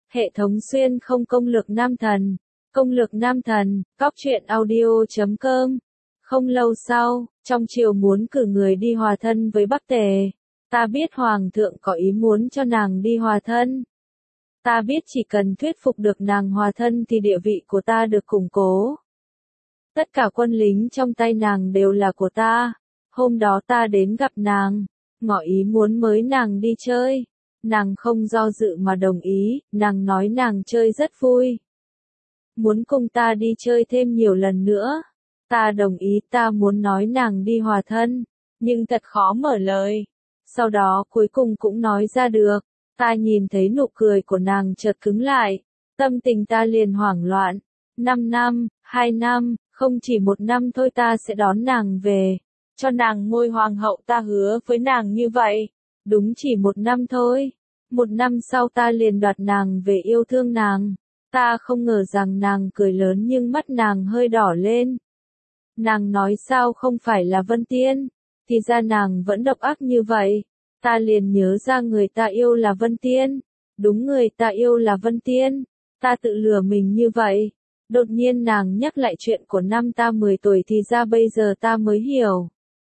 Hệ thống xuyên không công lược nam thần. Công lược nam thần, cóc truyện audio.com. Không lâu sau, trong triều muốn cử người đi hòa thân với Bắc Tề. Ta biết Hoàng thượng có ý muốn cho nàng đi hòa thân. Ta biết chỉ cần thuyết phục được nàng hòa thân thì địa vị của ta được củng cố. Tất cả quân lính trong tay nàng đều là của ta. Hôm đó ta đến gặp nàng, ngỏ ý muốn mời nàng đi chơi. Nàng không do dự mà đồng ý, nàng nói nàng chơi rất vui. Muốn cùng ta đi chơi thêm nhiều lần nữa. Ta đồng ý, ta muốn nói nàng đi hòa thân, nhưng thật khó mở lời. Sau đó cuối cùng cũng nói ra được. Ta nhìn thấy nụ cười của nàng chợt cứng lại, tâm tình ta liền hoảng loạn. 5 năm, 2 năm, không chỉ 1 năm thôi ta sẽ đón nàng về, cho nàng ngôi hoàng hậu, ta hứa với nàng như vậy. Đúng chỉ 1 năm thôi. 1 năm sau ta liền đoạt nàng về, yêu thương nàng. Ta không ngờ rằng nàng cười lớn nhưng mắt nàng hơi đỏ lên. Nàng nói sao không phải là Vân Tiên, thì ra nàng vẫn độc ác như vậy. Ta liền nhớ ra người ta yêu là Vân Tiên. Đúng, người ta yêu là Vân Tiên. Ta tự lừa mình như vậy. Đột nhiên nàng nhắc lại chuyện của năm ta 10 tuổi thì ra bây giờ ta mới hiểu.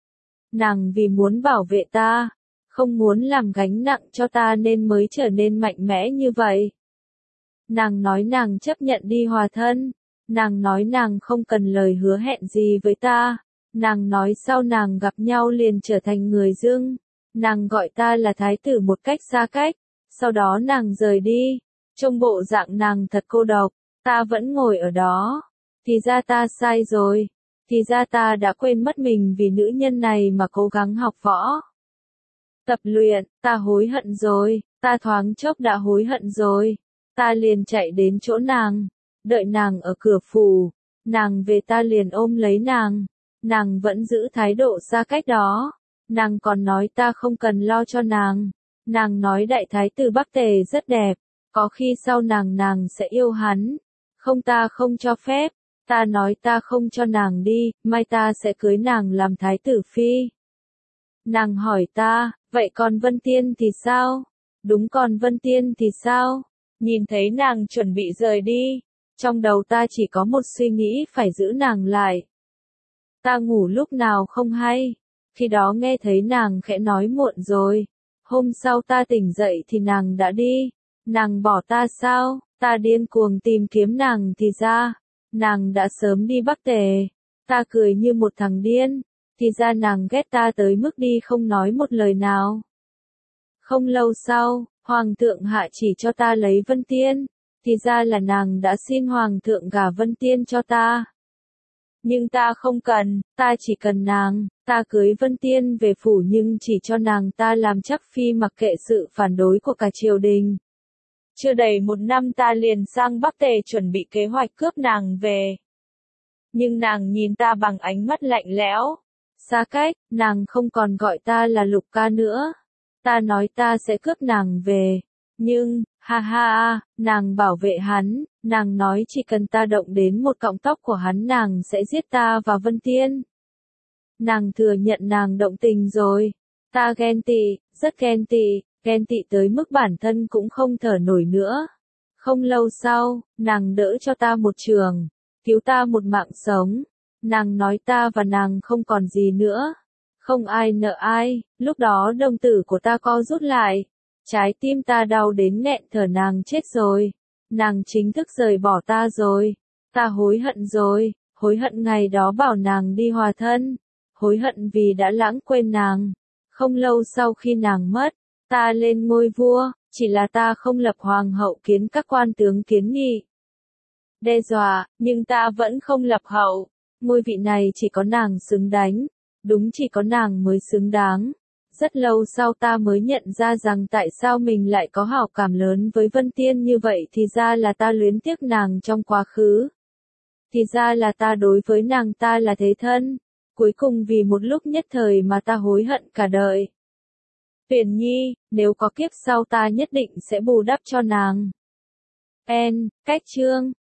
Nàng vì muốn bảo vệ ta, không muốn làm gánh nặng cho ta nên mới trở nên mạnh mẽ như vậy. Nàng nói nàng chấp nhận đi hòa thân. Nàng nói nàng không cần lời hứa hẹn gì với ta. Nàng nói sau nàng gặp nhau liền trở thành người dưng. Nàng gọi ta là thái tử một cách xa cách. Sau đó nàng rời đi. Trông bộ dạng nàng thật cô độc. Ta vẫn ngồi ở đó. Thì ra ta sai rồi. Thì ra ta đã quên mất mình vì nữ nhân này mà cố gắng học võ. Tập luyện, ta hối hận rồi. Ta thoáng chốc đã hối hận rồi. Ta liền chạy đến chỗ nàng. Đợi nàng ở cửa phủ. Nàng về ta liền ôm lấy nàng. Nàng vẫn giữ thái độ xa cách đó. Nàng còn nói ta không cần lo cho nàng. Nàng nói đại thái tử Bắc Tề rất đẹp. Có khi sau nàng sẽ yêu hắn. Không, ta không cho phép. Ta nói ta không cho nàng đi, mai ta sẽ cưới nàng làm thái tử phi. Nàng hỏi ta, vậy còn Vân Tiên thì sao? Đúng, còn Vân Tiên thì sao? Nhìn thấy nàng chuẩn bị rời đi. Trong đầu ta chỉ có một suy nghĩ, phải giữ nàng lại. Ta ngủ lúc nào không hay. Khi đó nghe thấy nàng khẽ nói muộn rồi. Hôm sau ta tỉnh dậy thì nàng đã đi. Nàng bỏ ta sao? Ta điên cuồng tìm kiếm nàng thì ra. Nàng đã sớm đi Bắc Tề. Ta cười như một thằng điên. Thì ra nàng ghét ta tới mức đi không nói một lời nào. Không lâu sau, Hoàng thượng hạ chỉ cho ta lấy Vân Tiên. Thì ra là nàng đã xin Hoàng thượng gả Vân Tiên cho ta. Nhưng ta không cần, ta chỉ cần nàng. Ta cưới Vân Tiên về phủ nhưng chỉ cho nàng ta làm chắc phi, mặc kệ sự phản đối của cả triều đình. Chưa đầy 1 năm ta liền sang Bắc Tề chuẩn bị kế hoạch cướp nàng về. Nhưng nàng nhìn ta bằng ánh mắt lạnh lẽo, xa cách. Nàng không còn gọi ta là Lục ca nữa. Ta nói ta sẽ cướp nàng về. Nhưng, ha, nàng bảo vệ hắn. Nàng nói chỉ cần ta động đến một cọng tóc của hắn nàng sẽ giết ta và Vân Tiên. Nàng thừa nhận nàng động tình rồi. Ta ghen tị, rất ghen tị tới mức bản thân cũng không thở nổi nữa. Không lâu sau, nàng đỡ cho ta một chưởng, cứu ta một mạng sống. Nàng nói ta và nàng không còn gì nữa. Không ai nợ ai. Lúc đó đồng tử của ta co rút lại. Trái tim ta đau đến nghẹn thở, nàng chết rồi. Nàng chính thức rời bỏ ta rồi. Ta hối hận rồi. Hối hận ngày đó bảo nàng đi hòa thân. Hối hận vì đã lãng quên nàng. Không lâu sau khi nàng mất, ta lên ngôi vua, chỉ là ta không lập hoàng hậu kiến các quan tướng kiến nghị. Đe dọa, nhưng ta vẫn không lập hậu. Ngôi vị này chỉ có nàng xứng đánh. Đúng, chỉ có nàng mới xứng đáng. Rất lâu sau ta mới nhận ra rằng tại sao mình lại có hảo cảm lớn với Vân Tiên như vậy, thì ra là ta luyến tiếc nàng trong quá khứ. Thì ra là ta đối với nàng ta là thế thân. Cuối cùng vì một lúc nhất thời mà ta hối hận cả đời. Huyền Nhi, nếu có kiếp sau ta nhất định sẽ bù đắp cho nàng. Cách chương